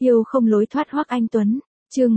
Yêu không lối thoát Hoắc Anh Tuấn, chương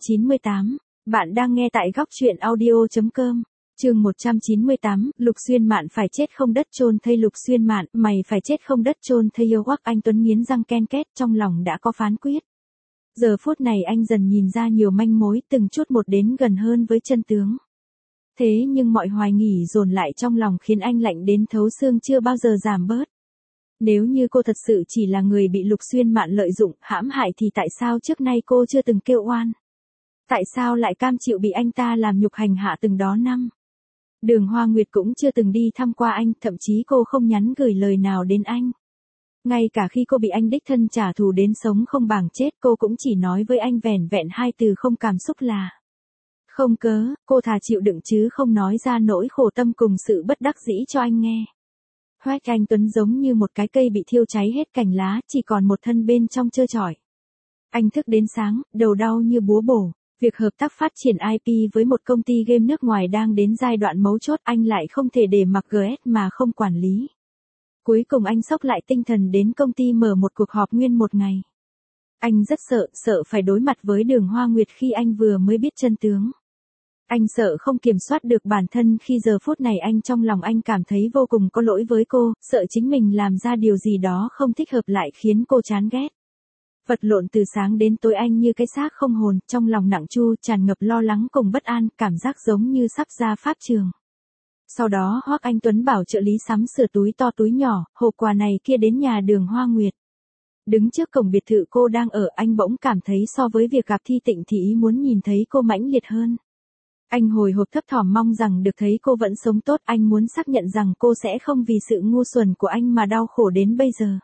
198. Bạn đang nghe tại góc truyện audio.com. Chương 198, Lục Xuyên Mạn phải chết không đất chôn thây. Lục Xuyên Mạn, mày phải chết không đất chôn thây. Yêu Hoắc Anh Tuấn nghiến răng ken két, trong lòng đã có phán quyết. Giờ phút này anh dần nhìn ra nhiều manh mối, từng chút một đến gần hơn với chân tướng. Thế nhưng mọi hoài nghi dồn lại trong lòng khiến anh lạnh đến thấu xương chưa bao giờ giảm bớt. Nếu như cô thật sự chỉ là người bị Lục Xuyên Mạn lợi dụng, hãm hại thì tại sao trước nay cô chưa từng kêu oan? Tại sao lại cam chịu bị anh ta làm nhục hành hạ từng đó năm? Đường Hoa Nguyệt cũng chưa từng đi thăm qua anh, thậm chí cô không nhắn gửi lời nào đến anh. Ngay cả khi cô bị anh đích thân trả thù đến sống không bằng chết, cô cũng chỉ nói với anh vẻn vẹn hai từ không cảm xúc là không cớ. Cô thà chịu đựng chứ không nói ra nỗi khổ tâm cùng sự bất đắc dĩ cho anh nghe. Hoắc Anh Tuấn giống như một cái cây bị thiêu cháy hết cành lá, chỉ còn một thân bên trong trơ trọi. Anh thức đến sáng, đầu đau như búa bổ. Việc hợp tác phát triển IP với một công ty game nước ngoài đang đến giai đoạn mấu chốt, anh lại không thể để mặc GS mà không quản lý. Cuối cùng anh xốc lại tinh thần đến công ty mở một cuộc họp nguyên một ngày. Anh rất sợ phải đối mặt với Đường Hoa Nguyệt khi anh vừa mới biết chân tướng. Anh sợ không kiểm soát được bản thân khi giờ phút này anh trong lòng anh cảm thấy vô cùng có lỗi với cô, sợ chính mình làm ra điều gì đó không thích hợp lại khiến cô chán ghét. Vật lộn từ sáng đến tối anh như cái xác không hồn, trong lòng nặng chu, tràn ngập lo lắng cùng bất an, cảm giác giống như sắp ra pháp trường. Sau đó Hoắc Anh Tuấn bảo trợ lý sắm sửa túi to túi nhỏ, hộp quà này kia đến nhà Đường Hoa Nguyệt. Đứng trước cổng biệt thự cô đang ở, anh bỗng cảm thấy so với việc gặp Thi Tịnh thì ý muốn nhìn thấy cô mãnh liệt hơn. Anh hồi hộp thấp thỏm mong rằng được thấy cô vẫn sống tốt, anh muốn xác nhận rằng cô sẽ không vì sự ngu xuẩn của anh mà đau khổ đến bây giờ.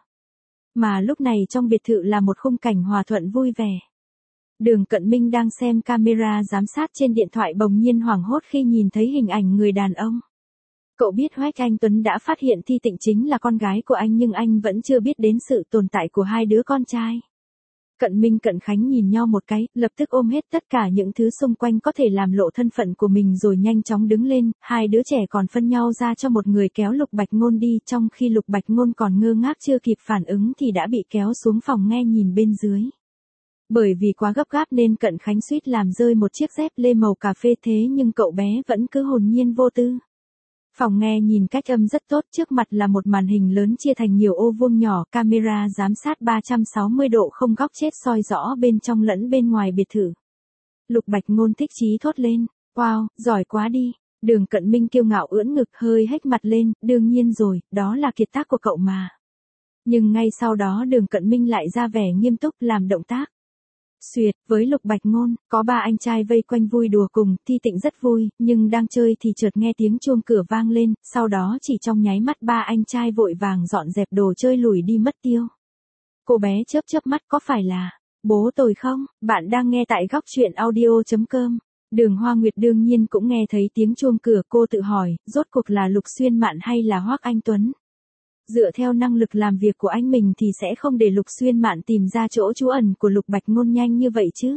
Mà lúc này trong biệt thự là một khung cảnh hòa thuận vui vẻ. Đường Cận Minh đang xem camera giám sát trên điện thoại bỗng nhiên hoảng hốt khi nhìn thấy hình ảnh người đàn ông. Cậu biết Hoắc Anh Tuấn đã phát hiện Thi Tịnh chính là con gái của anh nhưng anh vẫn chưa biết đến sự tồn tại của hai đứa con trai. Cận Minh Cận Khánh nhìn nhau một cái, lập tức ôm hết tất cả những thứ xung quanh có thể làm lộ thân phận của mình rồi nhanh chóng đứng lên, hai đứa trẻ còn phân nhau ra cho một người kéo Lục Bạch Ngôn đi, trong khi Lục Bạch Ngôn còn ngơ ngác chưa kịp phản ứng thì đã bị kéo xuống phòng nghe nhìn bên dưới. Bởi vì quá gấp gáp nên Cận Khánh suýt làm rơi một chiếc dép lê màu cà phê, thế nhưng cậu bé vẫn cứ hồn nhiên vô tư. Phòng nghe nhìn cách âm rất tốt, trước mặt là một màn hình lớn chia thành nhiều ô vuông nhỏ, camera giám sát 360 độ không góc chết soi rõ bên trong lẫn bên ngoài biệt thự. Lục Bạch Ngôn thích chí thốt lên, wow, giỏi quá đi. Đường Cận Minh kiêu ngạo ưỡn ngực hơi hếch mặt lên, đương nhiên rồi, đó là kiệt tác của cậu mà. Nhưng ngay sau đó Đường Cận Minh lại ra vẻ nghiêm túc làm động tác. Xuyệt, với Lục Bạch Ngôn, có ba anh trai vây quanh vui đùa cùng, Thi Tịnh rất vui, nhưng đang chơi thì chợt nghe tiếng chuông cửa vang lên, sau đó chỉ trong nháy mắt ba anh trai vội vàng dọn dẹp đồ chơi lùi đi mất tiêu. Cô bé chớp mắt, có phải là bố tôi không? Bạn đang nghe tại góc truyện audio.com. Đường Hoa Nguyệt đương nhiên cũng nghe thấy tiếng chuông cửa, cô tự hỏi, rốt cuộc là Lục Xuyên Mạn hay là Hoắc Anh Tuấn? Dựa theo năng lực làm việc của anh mình thì sẽ không để Lục Xuyên Mạn tìm ra chỗ trú ẩn của Lục Bạch Ngôn nhanh như vậy chứ.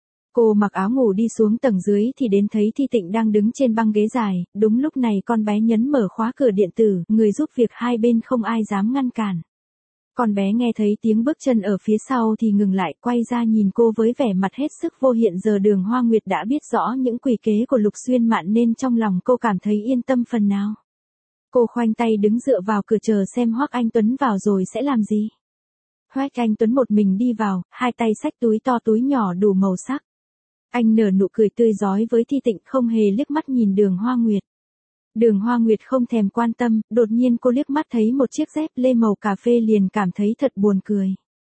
Cô mặc áo ngủ đi xuống tầng dưới thì đến thấy Thi Tịnh đang đứng trên băng ghế dài, đúng lúc này con bé nhấn mở khóa cửa điện tử, người giúp việc hai bên không ai dám ngăn cản. Con bé nghe thấy tiếng bước chân ở phía sau thì ngừng lại, quay ra nhìn cô với vẻ mặt hết sức vô hiện giờ. Đường Hoa Nguyệt đã biết rõ những quỷ kế của Lục Xuyên Mạn nên trong lòng cô cảm thấy yên tâm phần nào. Cô khoanh tay đứng dựa vào cửa chờ xem Hoắc Anh Tuấn vào rồi sẽ làm gì. Hoắc Anh Tuấn một mình đi vào, hai tay xách túi to túi nhỏ đủ màu sắc. Anh nở nụ cười tươi rói với Thi Tịnh, không hề liếc mắt nhìn Đường Hoa Nguyệt. Đường Hoa Nguyệt không thèm quan tâm, đột nhiên cô liếc mắt thấy một chiếc dép lê màu cà phê liền cảm thấy thật buồn cười.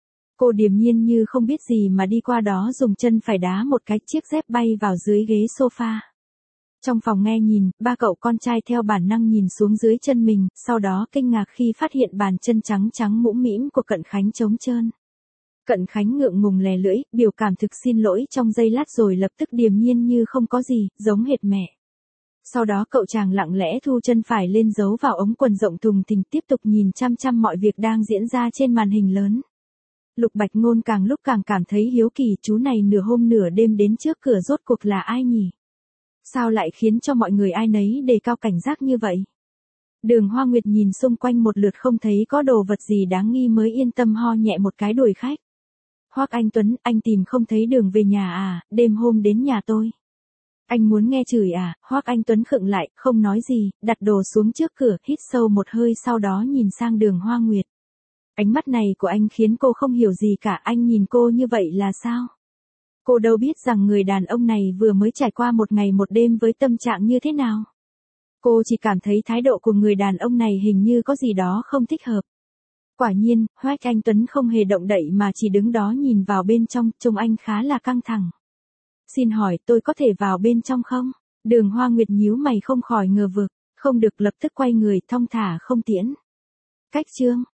Cô điềm nhiên như không biết gì mà đi qua đó dùng chân phải đá một cái, chiếc dép bay vào dưới ghế sofa. Trong phòng nghe nhìn, ba cậu con trai theo bản năng nhìn xuống dưới chân mình, sau đó kinh ngạc khi phát hiện bàn chân trắng trắng mũm mĩm của Cận Khánh trống trơn. Cận Khánh ngượng ngùng lè lưỡi, biểu cảm thực xin lỗi trong giây lát rồi lập tức điềm nhiên như không có gì, giống hệt mẹ. Sau đó cậu chàng lặng lẽ thu chân phải lên giấu vào ống quần rộng thùng thình, tiếp tục nhìn chăm chăm mọi việc đang diễn ra trên màn hình lớn. Lục Bạch Ngôn càng lúc càng cảm thấy hiếu kỳ, chú này nửa hôm nửa đêm đến trước cửa rốt cuộc là ai nhỉ? Sao lại khiến cho mọi người ai nấy đề cao cảnh giác như vậy? Đường Hoa Nguyệt nhìn xung quanh một lượt không thấy có đồ vật gì đáng nghi mới yên tâm ho nhẹ một cái đuổi khách. Hoắc Anh Tuấn, anh tìm không thấy đường về nhà à, đêm hôm đến nhà tôi. Anh muốn nghe chửi à, Hoắc Anh Tuấn khựng lại, không nói gì, đặt đồ xuống trước cửa, hít sâu một hơi sau đó nhìn sang Đường Hoa Nguyệt. Ánh mắt này của anh khiến cô không hiểu gì cả, anh nhìn cô như vậy là sao? Cô đâu biết rằng người đàn ông này vừa mới trải qua một ngày một đêm với tâm trạng như thế nào. Cô chỉ cảm thấy thái độ của người đàn ông này hình như có gì đó không thích hợp. Quả nhiên, Hoắc Anh Tuấn không hề động đậy mà chỉ đứng đó nhìn vào bên trong, trông anh khá là căng thẳng. Xin hỏi tôi có thể vào bên trong không? Đường Hoa Nguyệt nhíu mày không khỏi ngờ vực, không được lập tức quay người thong thả không tiễn. Cách chương